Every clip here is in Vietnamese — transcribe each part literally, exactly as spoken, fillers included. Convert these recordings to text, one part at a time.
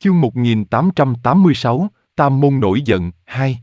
Chương một nghìn tám trăm tám mươi sáu, Tam Môn nổi giận, hai.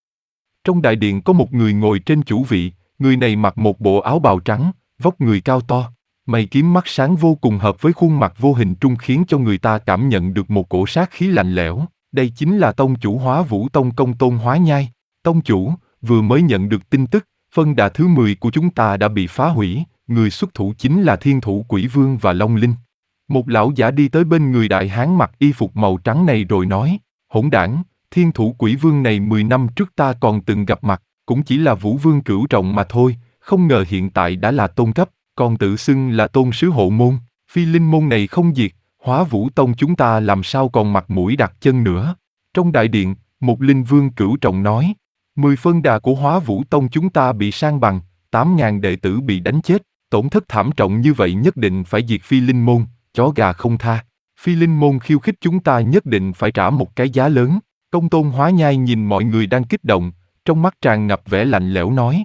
Trong đại điện có một người ngồi trên chủ vị, người này mặc một bộ áo bào trắng, vóc người cao to, mày kiếm mắt sáng vô cùng hợp với khuôn mặt vô hình trung khiến cho người ta cảm nhận được một cổ sát khí lạnh lẽo. Đây chính là tông chủ Hóa Vũ Tông Công Tôn Hóa Nhai. Tông chủ, vừa mới nhận được tin tức, phân đà thứ mười của chúng ta đã bị phá hủy, người xuất thủ chính là Thiên Thủ Quỷ Vương và Long Linh. Một lão giả đi tới bên người đại hán mặc y phục màu trắng này rồi nói, hỗn đảng, Thiên Thủ Quỷ Vương này mười năm trước ta còn từng gặp mặt, cũng chỉ là Vũ Vương cửu trọng mà thôi, không ngờ hiện tại đã là tôn cấp, còn tự xưng là tôn sứ hộ môn, phi linh môn này không diệt, Hóa Vũ Tông chúng ta làm sao còn mặt mũi đặt chân nữa. Trong đại điện, một linh vương cửu trọng nói, mười phân đà của Hóa Vũ Tông chúng ta bị san bằng, tám ngàn đệ tử bị đánh chết, tổn thất thảm trọng như vậy nhất định phải diệt phi linh môn, chó gà không tha. Phi linh môn khiêu khích chúng ta nhất định phải trả một cái giá lớn. Công Tôn Hóa Nhai nhìn mọi người đang kích động, trong mắt tràn ngập vẻ lạnh lẽo nói.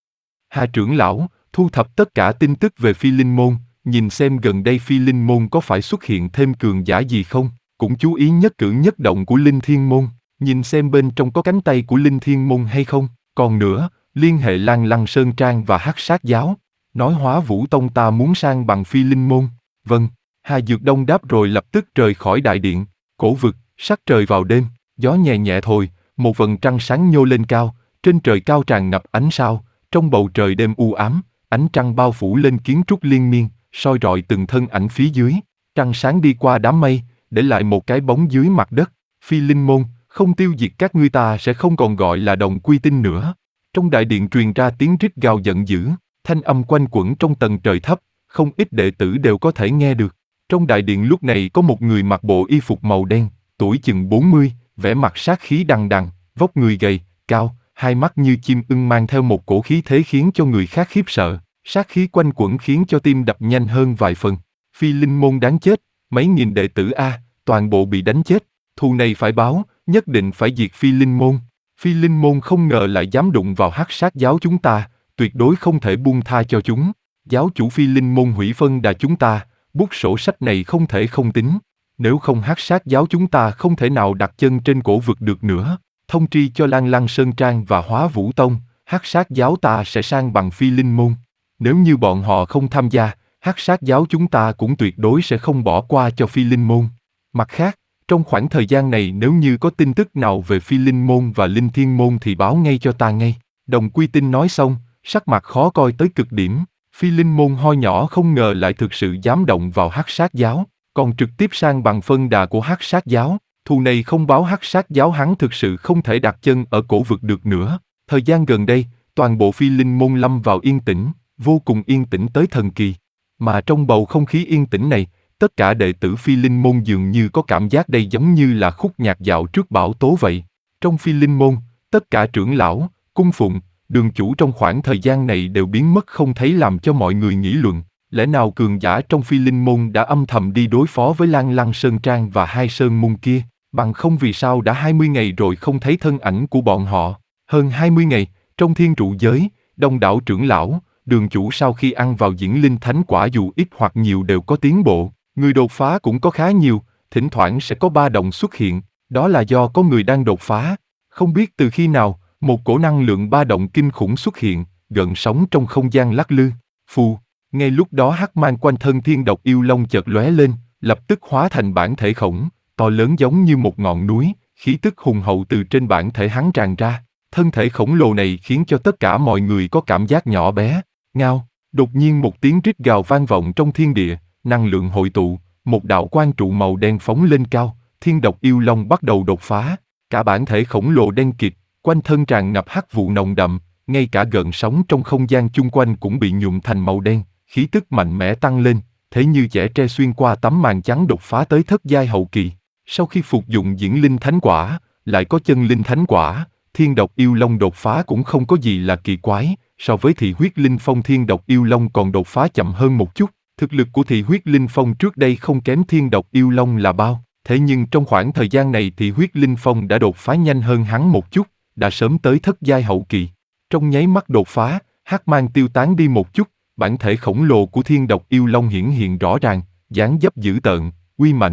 Hà trưởng lão, thu thập tất cả tin tức về phi linh môn, nhìn xem gần đây phi linh môn có phải xuất hiện thêm cường giả gì không, cũng chú ý nhất cử nhất động của linh thiên môn, nhìn xem bên trong có cánh tay của linh thiên môn hay không, còn nữa, liên hệ Lan Lăng Sơn Trang và Hắc Sát Giáo, nói Hóa Vũ Tông ta muốn sang bằng phi linh môn. Vâng, Hà Dược Đông đáp rồi lập tức rời khỏi đại điện. Cổ vực, sắc trời vào đêm, gió nhẹ nhẹ thổi, một vầng trăng sáng nhô lên cao, trên trời cao tràn ngập ánh sao, trong bầu trời đêm u ám, ánh trăng bao phủ lên kiến trúc liên miên, soi rọi từng thân ảnh phía dưới, trăng sáng đi qua đám mây, để lại một cái bóng dưới mặt đất. Phi linh môn, không tiêu diệt các ngươi ta sẽ không còn gọi là đồng quy tinh nữa. Trong đại điện truyền ra tiếng rít gào giận dữ, thanh âm quanh quẩn trong tầng trời thấp, không ít đệ tử đều có thể nghe được. Trong đại điện lúc này có một người mặc bộ y phục màu đen, tuổi chừng bốn mươi, vẻ mặt sát khí đằng đằng, vóc người gầy, cao, hai mắt như chim ưng mang theo một cổ khí thế khiến cho người khác khiếp sợ, sát khí quanh quẩn khiến cho tim đập nhanh hơn vài phần. Phi linh môn đáng chết, mấy nghìn đệ tử a, toàn bộ bị đánh chết, thù này phải báo, nhất định phải diệt phi linh môn. Phi linh môn không ngờ lại dám đụng vào Hắc Sát Giáo chúng ta, tuyệt đối không thể buông tha cho chúng. Giáo chủ phi linh môn hủy phân đà chúng ta, bút sổ sách này không thể không tính. Nếu không Hắc Sát Giáo chúng ta không thể nào đặt chân trên cổ vực được nữa. Thông tri cho Lan Lăng Sơn Trang và Hóa Vũ Tông, Hắc Sát Giáo ta sẽ sang bằng phi linh môn. Nếu như bọn họ không tham gia, Hắc Sát Giáo chúng ta cũng tuyệt đối sẽ không bỏ qua cho phi linh môn. Mặt khác, trong khoảng thời gian này nếu như có tin tức nào về phi linh môn và linh thiên môn thì báo ngay cho ta ngay. Đồng Quy Tinh nói xong, sắc mặt khó coi tới cực điểm. Phi linh môn ho nhỏ không ngờ lại thực sự dám động vào Hắc Sát Giáo, còn trực tiếp sang bằng phân đà của Hắc Sát Giáo. Thù này không báo Hắc Sát Giáo hắn thực sự không thể đặt chân ở cổ vực được nữa. Thời gian gần đây, toàn bộ phi linh môn lâm vào yên tĩnh, vô cùng yên tĩnh tới thần kỳ. Mà trong bầu không khí yên tĩnh này, tất cả đệ tử phi linh môn dường như có cảm giác đây giống như là khúc nhạc dạo trước bão tố vậy. Trong phi linh môn, tất cả trưởng lão, cung phụng, đường chủ trong khoảng thời gian này đều biến mất không thấy làm cho mọi người nghĩ luận. Lẽ nào cường giả trong phi linh môn đã âm thầm đi đối phó với Lan Lăng Sơn Trang và hai sơn môn kia, bằng không vì sao đã hai mươi ngày rồi không thấy thân ảnh của bọn họ. Hơn hai mươi ngày, trong thiên trụ giới, đông đảo trưởng lão, đường chủ sau khi ăn vào diễn linh thánh quả dù ít hoặc nhiều đều có tiến bộ, người đột phá cũng có khá nhiều, thỉnh thoảng sẽ có ba động xuất hiện, đó là do có người đang đột phá. Không biết từ khi nào, một cổ năng lượng ba động kinh khủng xuất hiện, gợn sóng trong không gian lắc lư. Phù, ngay lúc đó hắc mang quanh thân thiên độc yêu long chợt lóe lên, lập tức hóa thành bản thể khổng, to lớn giống như một ngọn núi, khí tức hùng hậu từ trên bản thể hắn tràn ra. Thân thể khổng lồ này khiến cho tất cả mọi người có cảm giác nhỏ bé. Ngao, đột nhiên một tiếng rít gào vang vọng trong thiên địa, năng lượng hội tụ, một đạo quang trụ màu đen phóng lên cao, thiên độc yêu long bắt đầu đột phá, cả bản thể khổng lồ đen kịt, quanh thân tràn ngập hắc vụ nồng đậm, ngay cả gợn sóng trong không gian chung quanh cũng bị nhuộm thành màu đen, khí tức mạnh mẽ tăng lên, thế như chẻ tre xuyên qua tấm màn trắng đột phá tới thất giai hậu kỳ. Sau khi phục dụng diễn linh thánh quả, lại có chân linh thánh quả, thiên độc yêu long đột phá cũng không có gì là kỳ quái, so với thị huyết linh phong thiên độc yêu long còn đột phá chậm hơn một chút. Thực lực của thị huyết linh phong trước đây không kém thiên độc yêu long là bao, thế nhưng trong khoảng thời gian này thị huyết linh phong đã đột phá nhanh hơn hắn một chút, đã sớm tới thất giai hậu kỳ. Trong nháy mắt đột phá, hắc mang tiêu tán đi một chút, bản thể khổng lồ của thiên độc yêu long hiển hiện rõ ràng, dáng dấp dữ tợn, uy mãnh,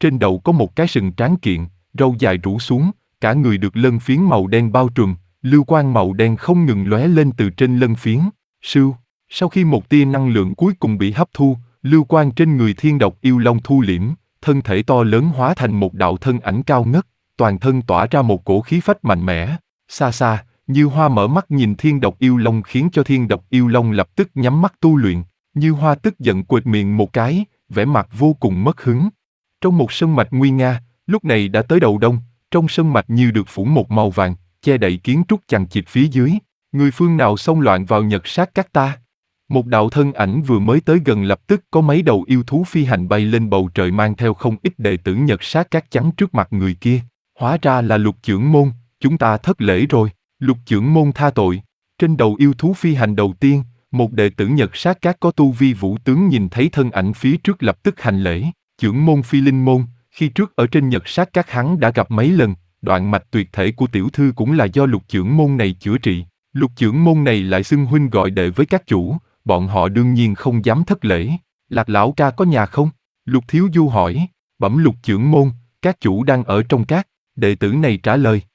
trên đầu có một cái sừng tráng kiện, râu dài rủ xuống, cả người được lân phiến màu đen bao trùm, lưu quang màu đen không ngừng lóe lên từ trên lân phiến. Sưu, sau khi một tia năng lượng cuối cùng bị hấp thu, lưu quang trên người thiên độc yêu long thu liễm, thân thể to lớn hóa thành một đạo thân ảnh cao ngất, toàn thân tỏa ra một cổ khí phách mạnh mẽ. Xa xa, Như Hoa mở mắt nhìn thiên độc yêu long khiến cho thiên độc yêu long lập tức nhắm mắt tu luyện. Như Hoa tức giận quệt miệng một cái, vẻ mặt vô cùng mất hứng. Trong một sơn mạch nguy nga, lúc này đã tới đầu đông, trong sơn mạch như được phủ một màu vàng, che đậy kiến trúc chằng chịt phía dưới. Người phương nào xông loạn vào Nhật Sát Các ta? Một đạo thân ảnh vừa mới tới gần lập tức có mấy đầu yêu thú phi hành bay lên bầu trời mang theo không ít đệ tử Nhật Sát Các chắn trước mặt người kia. Hóa ra là Lục Chưởng Môn, chúng ta thất lễ rồi. Lục Chưởng Môn tha tội. Trên đầu yêu thú phi hành đầu tiên, một đệ tử Nhật Sát Các có tu vi vũ tướng nhìn thấy thân ảnh phía trước lập tức hành lễ. Chưởng Môn Phi Linh Môn, khi trước ở trên Nhật Sát Các hắn đã gặp mấy lần, đoạn mạch tuyệt thể của tiểu thư cũng là do Lục Chưởng Môn này chữa trị. Lục Chưởng Môn này lại xưng huynh gọi đệ với các chủ, bọn họ đương nhiên không dám thất lễ. Lạc lão ca có nhà không? Lục Thiếu Du hỏi. Bẩm Lục Chưởng Môn, các chủ đang ở trong các. Đệ tử này trả lời.